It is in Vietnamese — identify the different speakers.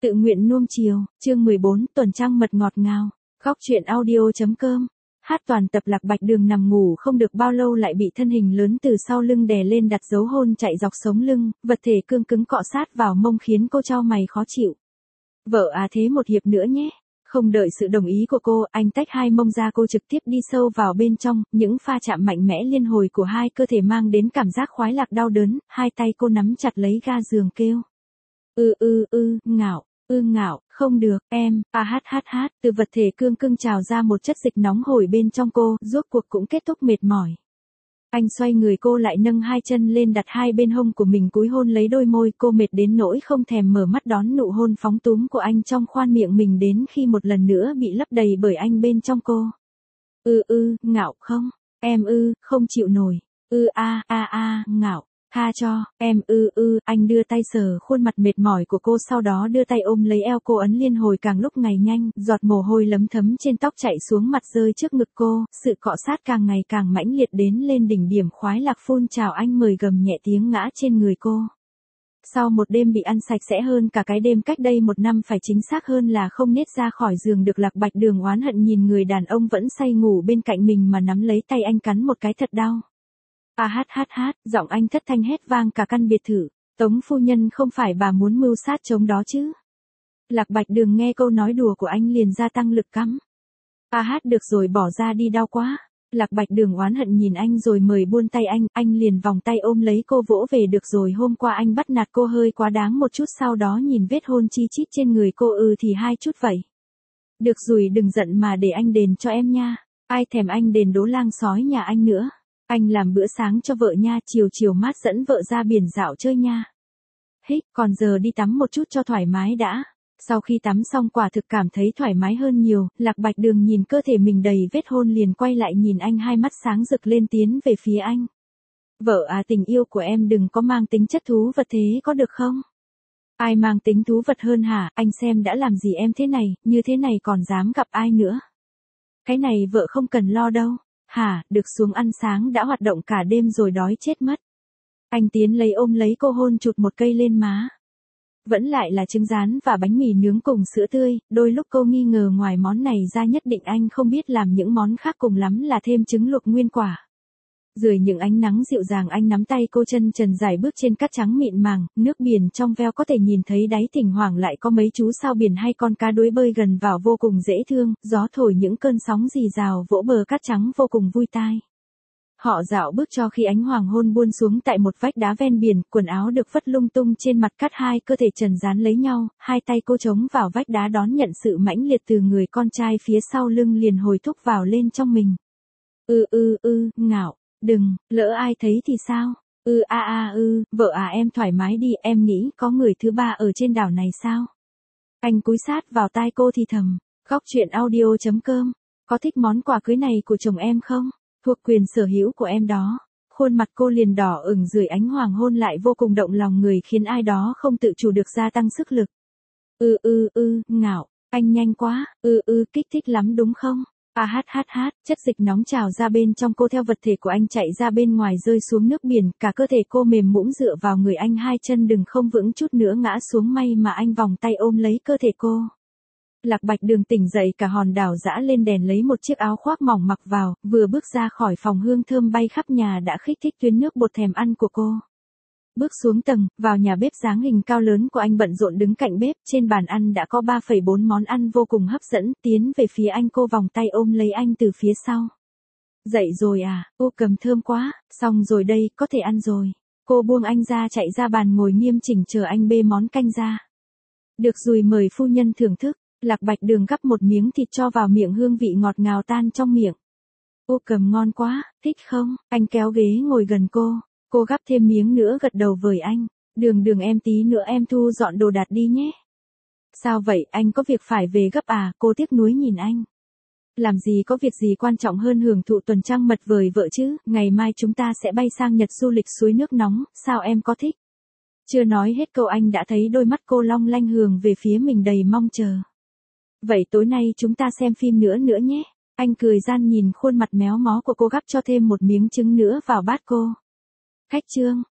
Speaker 1: Tự nguyện nuông chiều, chương 14, tuần trăng mật ngọt ngào. Góc truyện audio.com. Hát toàn tập Lạc Bạch Đường nằm ngủ không được bao lâu lại bị thân hình lớn từ sau lưng đè lên đặt dấu hôn chạy dọc sống lưng, vật thể cương cứng cọ sát vào mông khiến cô chau mày khó chịu. Vợ à, thế một hiệp nữa nhé. Không đợi sự đồng ý của cô, anh tách hai mông ra, cô trực tiếp đi sâu vào bên trong, những pha chạm mạnh mẽ liên hồi của hai cơ thể mang đến cảm giác khoái lạc đau đớn, hai tay cô nắm chặt lấy ga giường kêu. Ngạo, không được, em, từ vật thể cương cưng trào ra một chất dịch nóng hổi bên trong cô, rốt cuộc cũng kết thúc mệt mỏi. Anh xoay người cô lại, nâng hai chân lên đặt hai bên hông của mình, cúi hôn lấy đôi môi, cô mệt đến nỗi không thèm mở mắt đón nụ hôn phóng túng của anh trong khoan miệng mình, đến khi một lần nữa bị lấp đầy bởi anh bên trong cô. Ngạo không, em không chịu nổi, ngạo. Tha cho, em anh đưa tay sờ khuôn mặt mệt mỏi của cô, sau đó đưa tay ôm lấy eo cô, ấn liên hồi càng lúc ngày nhanh, giọt mồ hôi lấm thấm trên tóc chảy xuống mặt rơi trước ngực cô, sự cọ sát càng ngày càng mãnh liệt đến lên đỉnh điểm khoái lạc phun trào, anh mời gầm nhẹ tiếng ngã trên người cô. Sau một đêm bị ăn sạch sẽ hơn cả cái đêm cách đây 1 năm, phải chính xác hơn là không nết ra khỏi giường được, Lạc Bạch Đường oán hận nhìn người đàn ông vẫn say ngủ bên cạnh mình mà nắm lấy tay anh cắn một cái thật đau. Giọng anh thất thanh hét vang cả căn biệt thự. Tống phu nhân, không phải bà muốn mưu sát chống đó chứ? Lạc Bạch Đường nghe câu nói đùa của anh liền gia tăng lực cắm. Được rồi, bỏ ra đi, đau quá. Lạc Bạch Đường oán hận nhìn anh rồi mời buông tay anh liền vòng tay ôm lấy cô vỗ về. Được rồi, hôm qua anh bắt nạt cô hơi quá đáng một chút, sau đó nhìn vết hôn chi chít trên người cô, thì hai chút vậy. Được rồi, đừng giận mà để anh đền cho em nha. Ai thèm anh đền đố lang sói nhà anh nữa. Anh làm bữa sáng cho vợ nha, chiều mát dẫn vợ ra biển dạo chơi nha. Còn giờ đi tắm một chút cho thoải mái đã. Sau khi tắm xong quả thực cảm thấy thoải mái hơn nhiều, Lạc Bạch Đường nhìn cơ thể mình đầy vết hôn liền quay lại nhìn anh, hai mắt sáng rực lên tiến về phía anh. Vợ à, tình yêu của em đừng có mang tính chất thú vật thế có được không? Ai mang tính thú vật hơn hả? Anh xem đã làm gì em thế này, như thế này còn dám gặp ai nữa? Cái này vợ không cần lo đâu. Được, xuống ăn sáng đã, hoạt động cả đêm rồi đói chết mất. Anh tiến lấy ôm lấy cô, hôn chụt một cây lên má. Vẫn lại là trứng rán và bánh mì nướng cùng sữa tươi, đôi lúc cô nghi ngờ ngoài món này ra nhất định anh không biết làm những món khác, cùng lắm là thêm trứng luộc nguyên quả. Dưới những ánh nắng dịu dàng, anh nắm tay cô, chân trần dài bước trên cát trắng mịn màng, nước biển trong veo có thể nhìn thấy đáy, thỉnh thoảng lại có mấy chú sao biển hay con cá đuối bơi gần vào vô cùng dễ thương, gió thổi những cơn sóng rì rào vỗ bờ cát trắng vô cùng vui tai. Họ dạo bước cho khi ánh hoàng hôn buông xuống tại một vách đá ven biển, quần áo được vất lung tung trên mặt cát, hai cơ thể trần dán lấy nhau, hai tay cô chống vào vách đá đón nhận sự mãnh liệt từ người con trai phía sau lưng, liền hồi thúc vào lên trong mình. Ngạo. Đừng, lỡ ai thấy thì sao? Vợ à, em thoải mái đi, em nghĩ có người thứ ba ở trên đảo này sao? Anh cúi sát vào tai cô thì thầm. Góc truyện audio.com. Có thích món quà cưới này của chồng em không? Thuộc quyền sở hữu của em đó. Khuôn mặt cô liền đỏ ửng dưới ánh hoàng hôn, lại vô cùng động lòng người, khiến ai đó không tự chủ được gia tăng sức lực. Ngạo, anh nhanh quá, kích thích lắm đúng không? Chất dịch nóng trào ra bên trong cô, theo vật thể của anh chạy ra bên ngoài rơi xuống nước biển, cả cơ thể cô mềm nhũn dựa vào người anh, hai chân đừng không vững chút nữa ngã xuống, may mà anh vòng tay ôm lấy cơ thể cô. Lạc Bạch Đường tỉnh dậy, cả hòn đảo dã lên đèn, lấy một chiếc áo khoác mỏng mặc vào, vừa bước ra khỏi phòng hương thơm bay khắp nhà đã kích thích tuyến nước bọt thèm ăn của cô. Bước xuống tầng, vào nhà bếp dáng hình cao lớn của anh bận rộn đứng cạnh bếp, trên bàn ăn đã có 3,4 món ăn vô cùng hấp dẫn, tiến về phía anh, cô vòng tay ôm lấy anh từ phía sau. Dậy rồi à, cầm thơm quá, xong rồi đây, có thể ăn rồi. Cô buông anh ra, chạy ra bàn ngồi nghiêm chỉnh chờ anh bê món canh ra. Được rồi, mời phu nhân thưởng thức. Lạc Bạch Đường gắp một miếng thịt cho vào miệng, hương vị ngọt ngào tan trong miệng. Cầm ngon quá, thích không? Anh kéo ghế ngồi gần cô. Cô gắp thêm miếng nữa, gật đầu với anh. Đường em, tí nữa em thu dọn đồ đạc đi nhé. Sao vậy, anh có việc phải về gấp à? Cô tiếc nuối nhìn anh. Làm gì có việc gì quan trọng hơn hưởng thụ tuần trăng mật với vợ chứ, ngày mai chúng ta sẽ bay sang Nhật du lịch suối nước nóng, sao em có thích? Chưa nói hết câu anh đã thấy đôi mắt cô long lanh hướng về phía mình đầy mong chờ. Vậy tối nay chúng ta xem phim nữa nhé. Anh cười gian nhìn khuôn mặt méo mó của cô, gắp cho thêm một miếng trứng nữa vào bát cô. Khách trương,